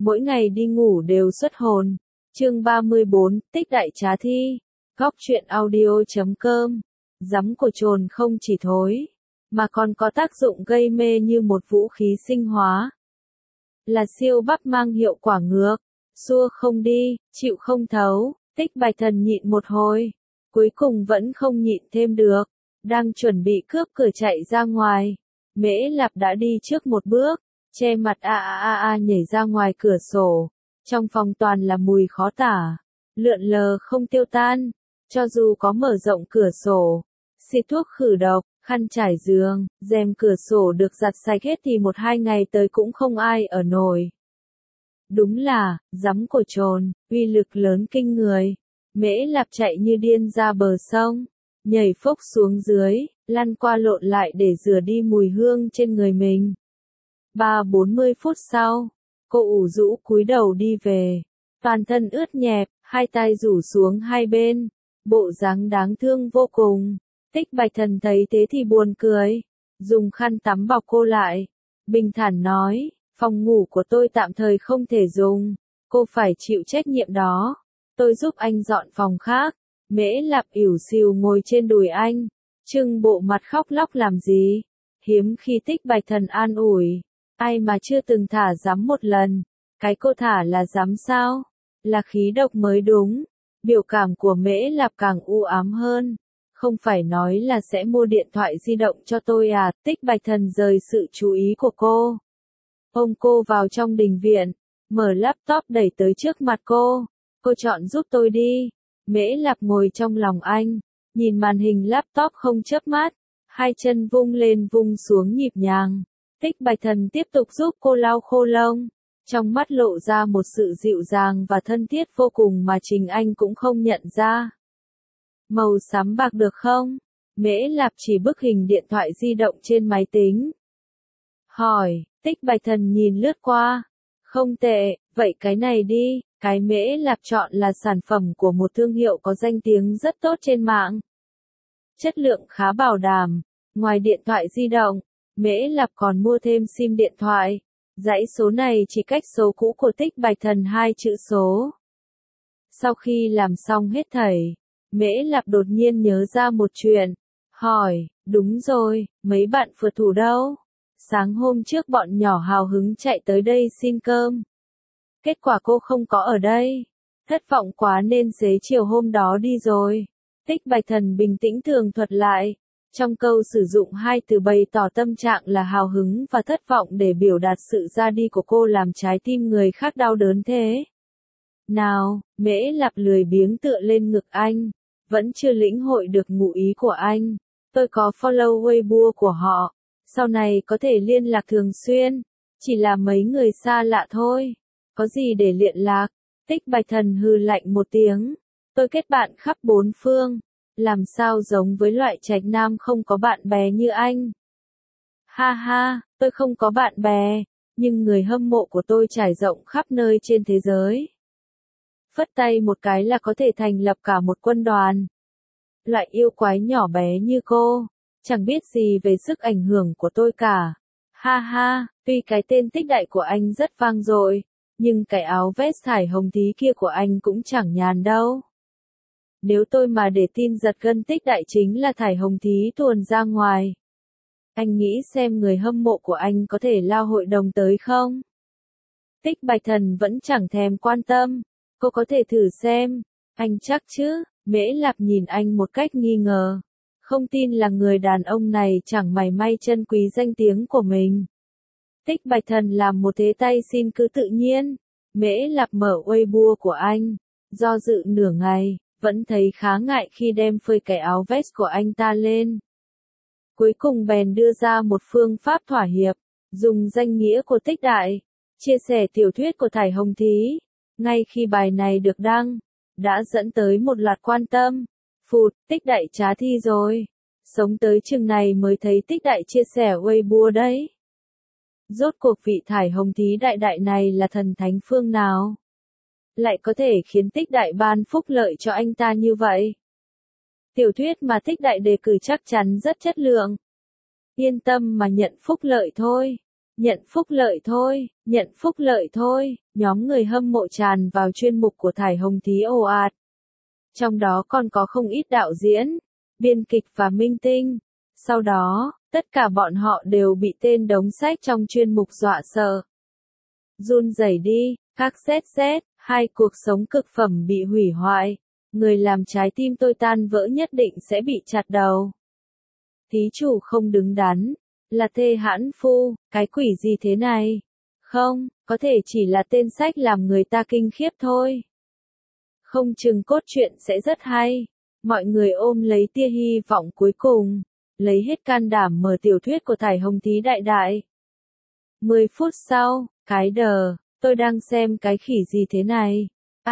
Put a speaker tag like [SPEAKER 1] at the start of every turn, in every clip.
[SPEAKER 1] mỗi ngày đi ngủ đều xuất hồn. Chương 34, Tích đại trá thi. Góc truyện audio.com. Giấm của chồn không chỉ thối, mà còn có tác dụng gây mê như một vũ khí sinh hóa. Là siêu bắp mang hiệu quả ngược, xua không đi, chịu không thấu. Tích Bạch Thần nhịn một hồi, cuối cùng vẫn không nhịn thêm được, đang chuẩn bị cướp cửa chạy ra ngoài. Mễ Lạp đã đi trước một bước, che mặt nhảy ra ngoài cửa sổ. Trong phòng toàn là mùi khó tả, lượn lờ không tiêu tan. Cho dù có mở rộng cửa sổ, xịt thuốc khử độc, khăn trải giường, rèm cửa sổ được giặt sạch hết thì 1-2 ngày tới cũng không ai ở nổi. Đúng là, giấm của chồn, uy lực lớn kinh người. Mễ Lạp chạy như điên ra bờ sông, nhảy phốc xuống dưới, lăn qua lộn lại để rửa đi mùi hương trên người mình. 30-40 phút sau, cô ủ rũ cúi đầu đi về, toàn thân ướt nhẹp, hai tay rủ xuống hai bên, bộ dáng đáng thương vô cùng. Tích Bạch Thần thấy thế thì buồn cười, dùng khăn tắm bọc cô lại, bình thản nói, phòng ngủ của tôi tạm thời không thể dùng, cô phải chịu trách nhiệm đó, tôi giúp anh dọn phòng khác. Mễ Lạp ỉu xìu ngồi trên đùi anh, trưng bộ mặt khóc lóc làm gì, hiếm khi Tích Bạch Thần an ủi, ai mà chưa từng thả giấm một lần, cái cô thả là giấm sao, là khí độc mới đúng. Biểu cảm của Mễ Lạp càng u ám hơn, không phải nói là sẽ mua điện thoại di động cho tôi à. Tích Bạch Thần rời sự chú ý của cô, ôm cô vào trong đình viện, mở laptop đẩy tới trước mặt cô chọn giúp tôi đi. Mễ Lạp ngồi trong lòng anh, nhìn màn hình laptop không chớp mắt, hai chân vung lên vung xuống nhịp nhàng. Tích Bạch Thần tiếp tục giúp cô lau khô lông, trong mắt lộ ra một sự dịu dàng và thân thiết vô cùng mà chính anh cũng không nhận ra. Màu xám bạc được không? Mễ Lạp chỉ bức hình điện thoại di động trên máy tính. Hỏi, Tích Bạch Thần nhìn lướt qua. Không tệ, vậy cái này đi. Cái Mễ Lạp chọn là sản phẩm của một thương hiệu có danh tiếng rất tốt trên mạng. Chất lượng khá bảo đảm. Ngoài điện thoại di động, Mễ Lạp còn mua thêm sim điện thoại. Dãy số này chỉ cách số cũ của Tích Bạch Thần 2 chữ số. Sau khi làm xong hết thảy, Mễ Lạp đột nhiên nhớ ra một chuyện. Hỏi, đúng rồi, mấy bạn phượt thủ đâu? Sáng hôm trước bọn nhỏ hào hứng chạy tới đây xin cơm. Kết quả cô không có ở đây. Thất vọng quá nên xế chiều hôm đó đi rồi. Tích Bạch Thần bình tĩnh tường thuật lại. Trong câu sử dụng hai từ bày tỏ tâm trạng là hào hứng và thất vọng để biểu đạt sự ra đi của cô làm trái tim người khác đau đớn thế. Nào, Mễ Lạp lười biếng tựa lên ngực anh. Vẫn chưa lĩnh hội được ngụ ý của anh. Tôi có follow Weibo của họ. Sau này có thể liên lạc thường xuyên. Chỉ là mấy người xa lạ thôi. Có gì để liên lạc? Tích Bạch Thần hừ lạnh một tiếng. Tôi kết bạn khắp bốn phương. Làm sao giống với loại trạch nam không có bạn bè như anh? Ha ha, tôi không có bạn bè, nhưng người hâm mộ của tôi trải rộng khắp nơi trên thế giới. Phất tay một cái là có thể thành lập cả một quân đoàn. Loại yêu quái nhỏ bé như cô, chẳng biết gì về sức ảnh hưởng của tôi cả. Ha ha, tuy cái tên Tích Đại của anh rất vang dội, nhưng cái áo vest thải hồng tí kia của anh cũng chẳng nhàn đâu. Nếu tôi mà để tin giật gân Tích Đại chính là thải hồng tí tuồn ra ngoài, anh nghĩ xem người hâm mộ của anh có thể lao hội đồng tới không? Tích Bạch Thần vẫn chẳng thèm quan tâm. Cô có thể thử xem. Anh chắc chứ? Mễ Lạp nhìn anh một cách nghi ngờ. Không tin là người đàn ông này chẳng mảy may trân quý danh tiếng của mình. Tích Bạch Thần làm một thế tay xin cứ tự nhiên. Mễ Lạp mở Weibo của anh. Do dự nửa ngày, vẫn thấy khá ngại khi đem phơi cái áo vest của anh ta lên. Cuối cùng bèn đưa ra một phương pháp thỏa hiệp. Dùng danh nghĩa của Tích Đại. Chia sẻ tiểu thuyết của Thải Hồng Thí. Ngay khi bài này được đăng, đã dẫn tới một loạt quan tâm. Phụt, Tích Đại trá thi rồi. Sống tới chừng này mới thấy Tích Đại chia sẻ Weibo đấy. Rốt cuộc vị Thải Hồng Thí đại này là thần thánh phương nào? Lại có thể khiến Tích Đại ban phúc lợi cho anh ta như vậy? Tiểu thuyết mà Tích Đại đề cử chắc chắn rất chất lượng. Yên tâm mà nhận phúc lợi thôi. Nhận phúc lợi thôi, nhận phúc lợi thôi. nhóm người hâm mộ tràn vào chuyên mục của Thải Hồng Thí ồ ạt. Trong đó còn có không ít đạo diễn, biên kịch và minh tinh. Sau đó, tất cả bọn họ đều bị tên đống sách trong chuyên mục dọa sợ. Run rẩy đi, các ZZ, hai cuộc sống cực phẩm bị hủy hoại. Người làm trái tim tôi tan vỡ nhất định sẽ bị chặt đầu. Thí chủ không đứng đắn, là thê hãn phu, cái quỷ gì thế này? Không, có thể chỉ là tên sách làm người ta kinh khiếp thôi. Không chừng cốt truyện sẽ rất hay. Mọi người ôm lấy tia hy vọng cuối cùng, lấy hết can đảm mở tiểu thuyết của Thải Hồng Thí đại đại. 10 phút sau, cái đờ, tôi đang xem cái khỉ gì thế này?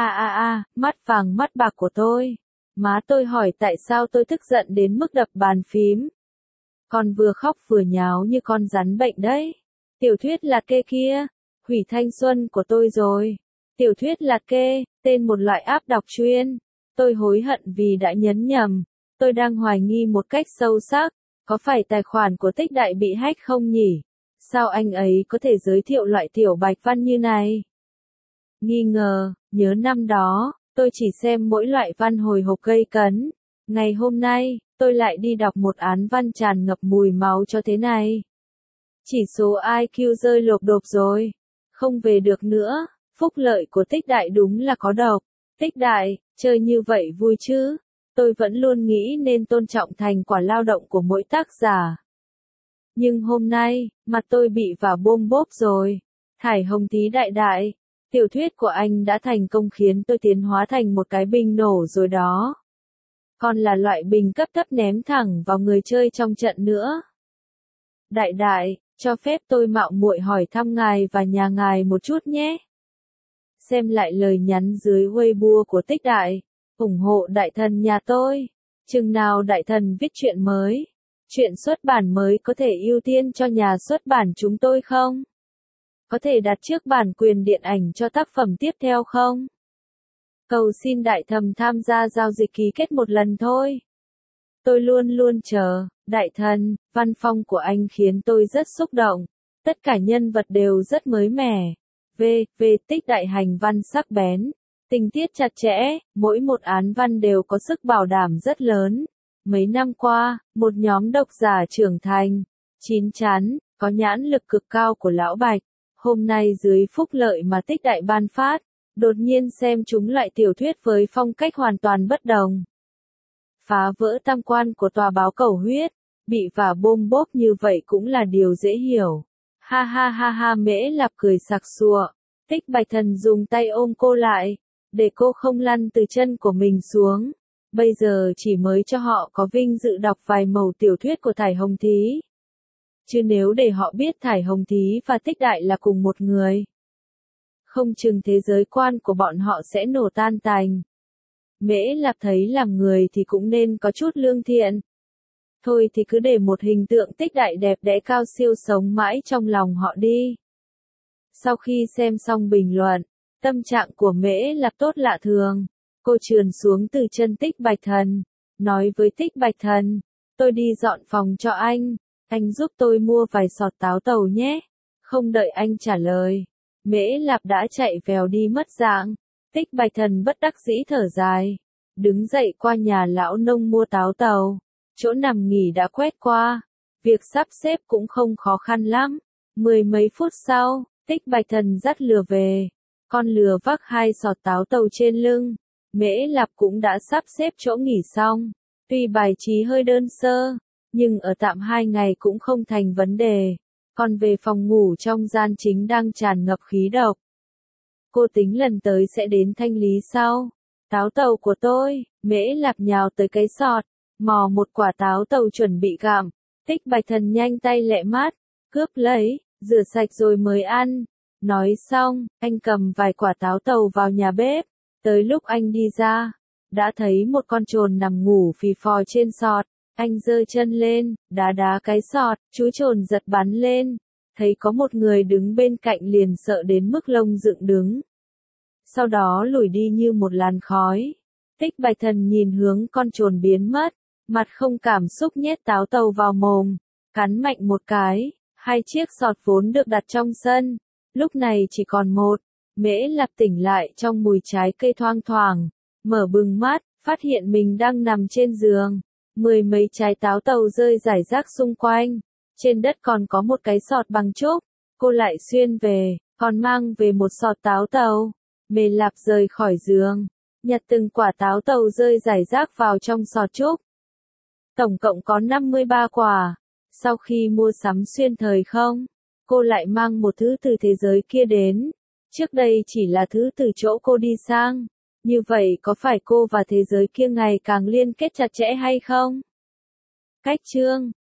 [SPEAKER 1] Mắt vàng mắt bạc của tôi. Má tôi hỏi tại sao tôi tức giận đến mức đập bàn phím. Con vừa khóc vừa nháo như con rắn bệnh đấy. Tiểu thuyết là kê kia, hủy thanh xuân của tôi rồi. Tiểu thuyết là kê, tên một loại app đọc chuyên. Tôi hối hận vì đã nhấn nhầm. Tôi đang hoài nghi một cách sâu sắc, có phải tài khoản của Tích Đại bị hack không nhỉ? Sao anh ấy có thể giới thiệu loại tiểu bạch văn như này? Nghi ngờ, nhớ năm đó, tôi chỉ xem mỗi loại văn hồi hộp gây cấn. Ngày hôm nay, tôi lại đi đọc một án văn tràn ngập mùi máu cho thế này. Chỉ số IQ rơi lộp độp rồi. Không về được nữa, phúc lợi của Tích Đại đúng là có độc. Tích Đại, chơi như vậy vui chứ? Tôi vẫn luôn nghĩ nên tôn trọng thành quả lao động của mỗi tác giả. Nhưng hôm nay, mặt tôi bị vả bôm bốp rồi. Thải Hồng Thí đại đại, tiểu thuyết của anh đã thành công khiến tôi tiến hóa thành một cái bình nổ rồi đó. Còn là loại bình cấp thấp ném thẳng vào người chơi trong trận nữa. Đại đại, cho phép tôi mạo muội hỏi thăm ngài và nhà ngài một chút nhé. Xem lại lời nhắn dưới Weibo của Tích Đại. Ủng hộ đại thần nhà tôi. Chừng nào đại thần viết truyện mới, truyện xuất bản mới có thể ưu tiên cho nhà xuất bản chúng tôi không? Có thể đặt trước bản quyền điện ảnh cho tác phẩm tiếp theo không? Cầu xin đại thẩm tham gia giao dịch ký kết một lần thôi. Tôi luôn luôn chờ, đại thần, văn phong của anh khiến tôi rất xúc động. Tất cả nhân vật đều rất mới mẻ. Tích Đại hành văn sắc bén. Tình tiết chặt chẽ, mỗi một án văn đều có sức bảo đảm rất lớn. Mấy năm qua, một nhóm độc giả trưởng thành, chín chắn, có nhãn lực cực cao của Lão Bạch. Hôm nay dưới phúc lợi mà Tích Đại ban phát, đột nhiên xem chúng loại tiểu thuyết với phong cách hoàn toàn bất đồng. Phá vỡ tam quan của tòa báo Cầu Huyết, bị vả bôm bốp như vậy cũng là điều dễ hiểu. Ha ha ha ha, Mễ Lạp cười sặc sụa. Tích Bạch Thần dùng tay ôm cô lại, để cô không lăn từ chân của mình xuống. Bây giờ chỉ mới cho họ có vinh dự đọc vài mẩu tiểu thuyết của Thải Hồng Thí. Chứ nếu để họ biết Thải Hồng Thí và Tích Đại là cùng một người, không chừng thế giới quan của bọn họ sẽ nổ tan tành. Mễ Lạp thấy làm người thì cũng nên có chút lương thiện. Thôi thì cứ để một hình tượng Tích Đại đẹp đẽ cao siêu sống mãi trong lòng họ đi. Sau khi xem xong bình luận, tâm trạng của Mễ Lạp tốt lạ thường. Cô trườn xuống từ chân Tích Bạch Thần, nói với Tích Bạch Thần, tôi đi dọn phòng cho anh giúp tôi mua vài sọt táo tàu nhé. Không đợi anh trả lời, Mễ Lạp đã chạy vèo đi mất dạng. Tích Bạch Thần bất đắc dĩ thở dài, đứng dậy qua nhà lão nông mua táo tàu. Chỗ nằm nghỉ đã quét qua, việc sắp xếp cũng không khó khăn lắm. Mười mấy phút sau, Tích Bạch Thần dắt lừa về. Con lừa vác 2 sọt táo tàu trên lưng. Mễ Lạp cũng đã sắp xếp chỗ nghỉ xong. Tuy bài trí hơi đơn sơ, nhưng ở tạm 2 ngày cũng không thành vấn đề. Còn về phòng ngủ trong gian chính đang tràn ngập khí độc. Cô tính lần tới sẽ đến thanh lý sau. Táo tàu của tôi, Mễ Lạp nhào tới cái sọt, mò một quả táo tàu chuẩn bị gặm. Tích Bạch Thần nhanh tay lẹ mát, cướp lấy, rửa sạch rồi mới ăn. Nói xong, anh cầm vài quả táo tàu vào nhà bếp. Tới lúc anh đi ra, đã thấy một con trồn nằm ngủ phì phò trên sọt. Anh giơ chân lên, đá đá cái sọt, chú trồn giật bắn lên. Thấy có một người đứng bên cạnh liền sợ đến mức lông dựng đứng. Sau đó lùi đi như một làn khói. Tích Bạch Thần nhìn hướng con trồn biến mất, mặt không cảm xúc nhét táo tàu vào mồm, cắn mạnh một cái. 2 chiếc sọt vốn được đặt trong sân, lúc này chỉ còn 1. Mễ Lạp tỉnh lại trong mùi trái cây thoang thoảng, mở bừng mắt, phát hiện mình đang nằm trên giường. 10 mấy trái táo tàu rơi rải rác xung quanh. Trên đất còn có một cái sọt bằng trúc. Cô lại xuyên về, còn mang về một sọt táo tàu. Mễ Lạp rời khỏi giường, nhặt từng quả táo tàu rơi rải rác vào trong sọt trúc. Tổng cộng có 53 quả. Sau khi mua sắm xuyên thời không, cô lại mang một thứ từ thế giới kia đến. Trước đây chỉ là thứ từ chỗ cô đi sang. Như vậy có phải cô và thế giới kia ngày càng liên kết chặt chẽ hay không? Cách chương